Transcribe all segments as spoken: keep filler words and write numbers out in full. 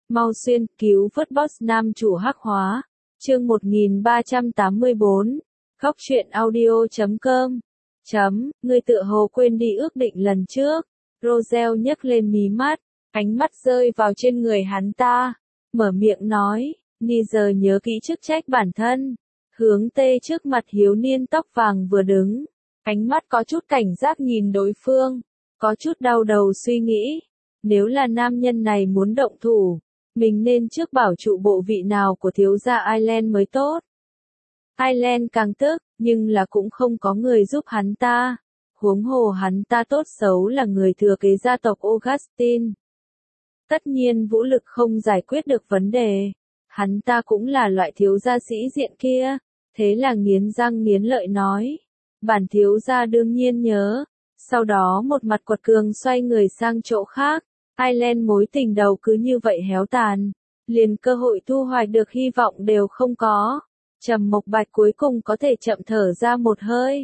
Mau xuyên, cứu vớt boss nam chủ hắc hóa. Chương một nghìn ba trăm tám mươi bốn. Khóc chuyện audio chấm com. Chấm, ngươi tựa hồ quên đi ước định lần trước. Roselle nhấc lên mí mắt, ánh mắt rơi vào trên người hắn ta, mở miệng nói, ni giờ nhớ kỹ chức trách bản thân. Hướng tê trước mặt hiếu niên tóc vàng vừa đứng, ánh mắt có chút cảnh giác nhìn đối phương, có chút đau đầu suy nghĩ, nếu là nam nhân này muốn động thủ, mình nên trước bảo trụ bộ vị nào của thiếu gia Ireland mới tốt. Ireland càng tức, nhưng là cũng không có người giúp hắn ta, huống hồ hắn ta tốt xấu là người thừa kế gia tộc Augustine. Tất nhiên vũ lực không giải quyết được vấn đề, hắn ta cũng là loại thiếu gia sĩ diện kia, thế là nghiến răng nghiến lợi nói, bản thiếu gia đương nhiên nhớ, sau đó một mặt quật cường xoay người sang chỗ khác, Ireland mối tình đầu cứ như vậy héo tàn, liền cơ hội thu hoạch được hy vọng đều không có. Trầm Mộc Bạch cuối cùng có thể chậm thở ra một hơi.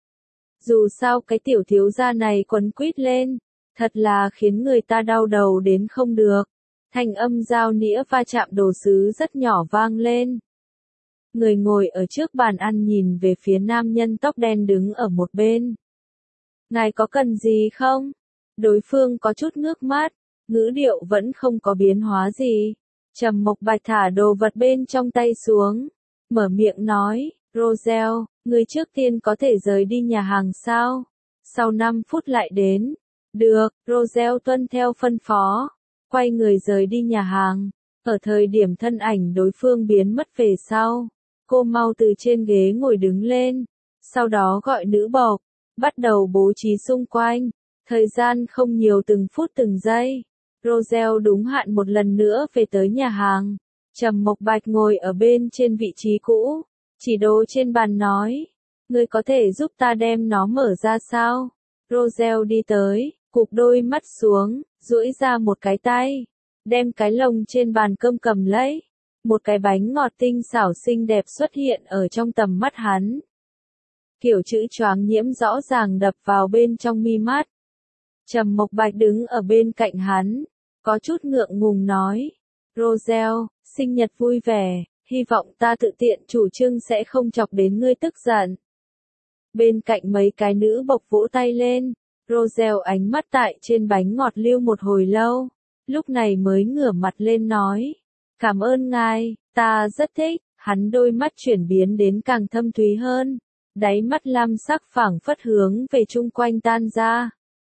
Dù sao cái tiểu thiếu gia này quấn quýt lên, thật là khiến người ta đau đầu đến không được. Thanh âm dao nĩa va chạm đồ sứ rất nhỏ vang lên. Người ngồi ở trước bàn ăn nhìn về phía nam nhân tóc đen đứng ở một bên. Ngài có cần gì không? Đối phương có chút ngước mắt, ngữ điệu vẫn không có biến hóa gì. Trầm Mộc Bạch thả đồ vật bên trong tay xuống, mở miệng nói, Roselle, người trước tiên có thể rời đi nhà hàng sao? Sau năm phút lại đến. Được, Roselle tuân theo phân phó, quay người rời đi nhà hàng. Ở thời điểm thân ảnh đối phương biến mất về sau, cô mau từ trên ghế ngồi đứng lên, sau đó gọi nữ bộc, bắt đầu bố trí xung quanh. Thời gian không nhiều, từng phút từng giây. Roselle đúng hạn một lần nữa về tới nhà hàng. Trầm Mộc Bạch ngồi ở bên trên vị trí cũ, chỉ đồ trên bàn nói, ngươi có thể giúp ta đem nó mở ra sao? Roselle đi tới, cụp đôi mắt xuống, duỗi ra một cái tay, đem cái lồng trên bàn cơm cầm lấy. Một cái bánh ngọt tinh xảo xinh đẹp xuất hiện ở trong tầm mắt hắn. Kiểu chữ choáng nhiễm rõ ràng đập vào bên trong mi mắt. Trầm Mộc Bạch đứng ở bên cạnh hắn, có chút ngượng ngùng nói, Roselle, sinh nhật vui vẻ, hy vọng ta tự tiện chủ trương sẽ không chọc đến ngươi tức giận. Bên cạnh mấy cái nữ bộc vỗ tay lên, Roselle ánh mắt tại trên bánh ngọt lưu một hồi lâu, lúc này mới ngửa mặt lên nói, cảm ơn ngài, ta rất thích. Hắn đôi mắt chuyển biến đến càng thâm thúy hơn, đáy mắt lam sắc phảng phất hướng về chung quanh tan ra.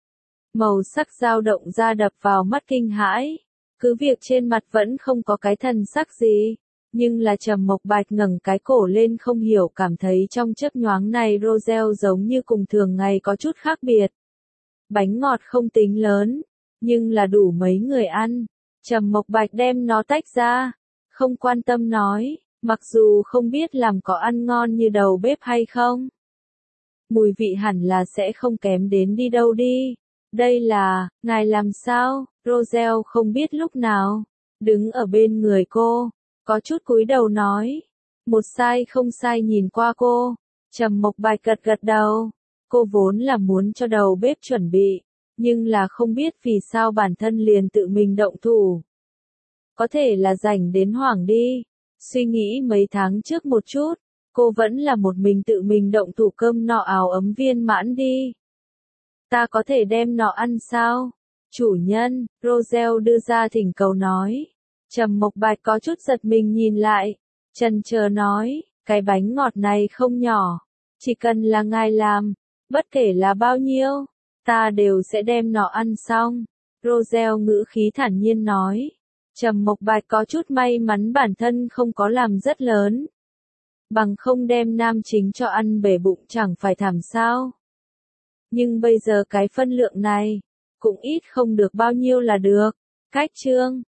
Màu sắc dao động ra đập vào mắt kinh hãi, cứ việc trên mặt vẫn không có cái thần sắc gì, nhưng là Trầm Mộc Bạch ngẩng cái cổ lên không hiểu cảm thấy trong chớp nhoáng này Roselle giống như cùng thường ngày có chút khác biệt. Bánh ngọt không tính lớn, nhưng là đủ mấy người ăn. Trầm Mộc Bạch đem nó tách ra, không quan tâm nói, mặc dù không biết làm có ăn ngon như đầu bếp hay không. Mùi vị hẳn là sẽ không kém đến đi đâu đi. Đây là, ngài làm sao? Roselle không biết lúc nào, đứng ở bên người cô, có chút cúi đầu nói. Một sai không sai nhìn qua cô, Trầm Mộc Bạch gật gật đầu. Cô vốn là muốn cho đầu bếp chuẩn bị, nhưng là không biết vì sao bản thân liền tự mình động thủ. Có thể là rảnh đến hoảng đi, suy nghĩ mấy tháng trước một chút, cô vẫn là một mình tự mình động thủ cơm nọ áo ấm viên mãn đi. Ta có thể đem nó ăn sao? Chủ nhân, Roselle đưa ra thỉnh cầu nói. Trầm Mộc Bạch có chút giật mình nhìn lại, chần chờ nói, cái bánh ngọt này không nhỏ, chỉ cần là ngài làm, bất kể là bao nhiêu, ta đều sẽ đem nó ăn xong. Roselle ngữ khí thản nhiên nói. Trầm Mộc Bạch có chút may mắn bản thân không có làm rất lớn, bằng không đem nam chính cho ăn bể bụng chẳng phải thảm sao. Nhưng bây giờ cái phân lượng này, cũng ít không được bao nhiêu là được. Cách chương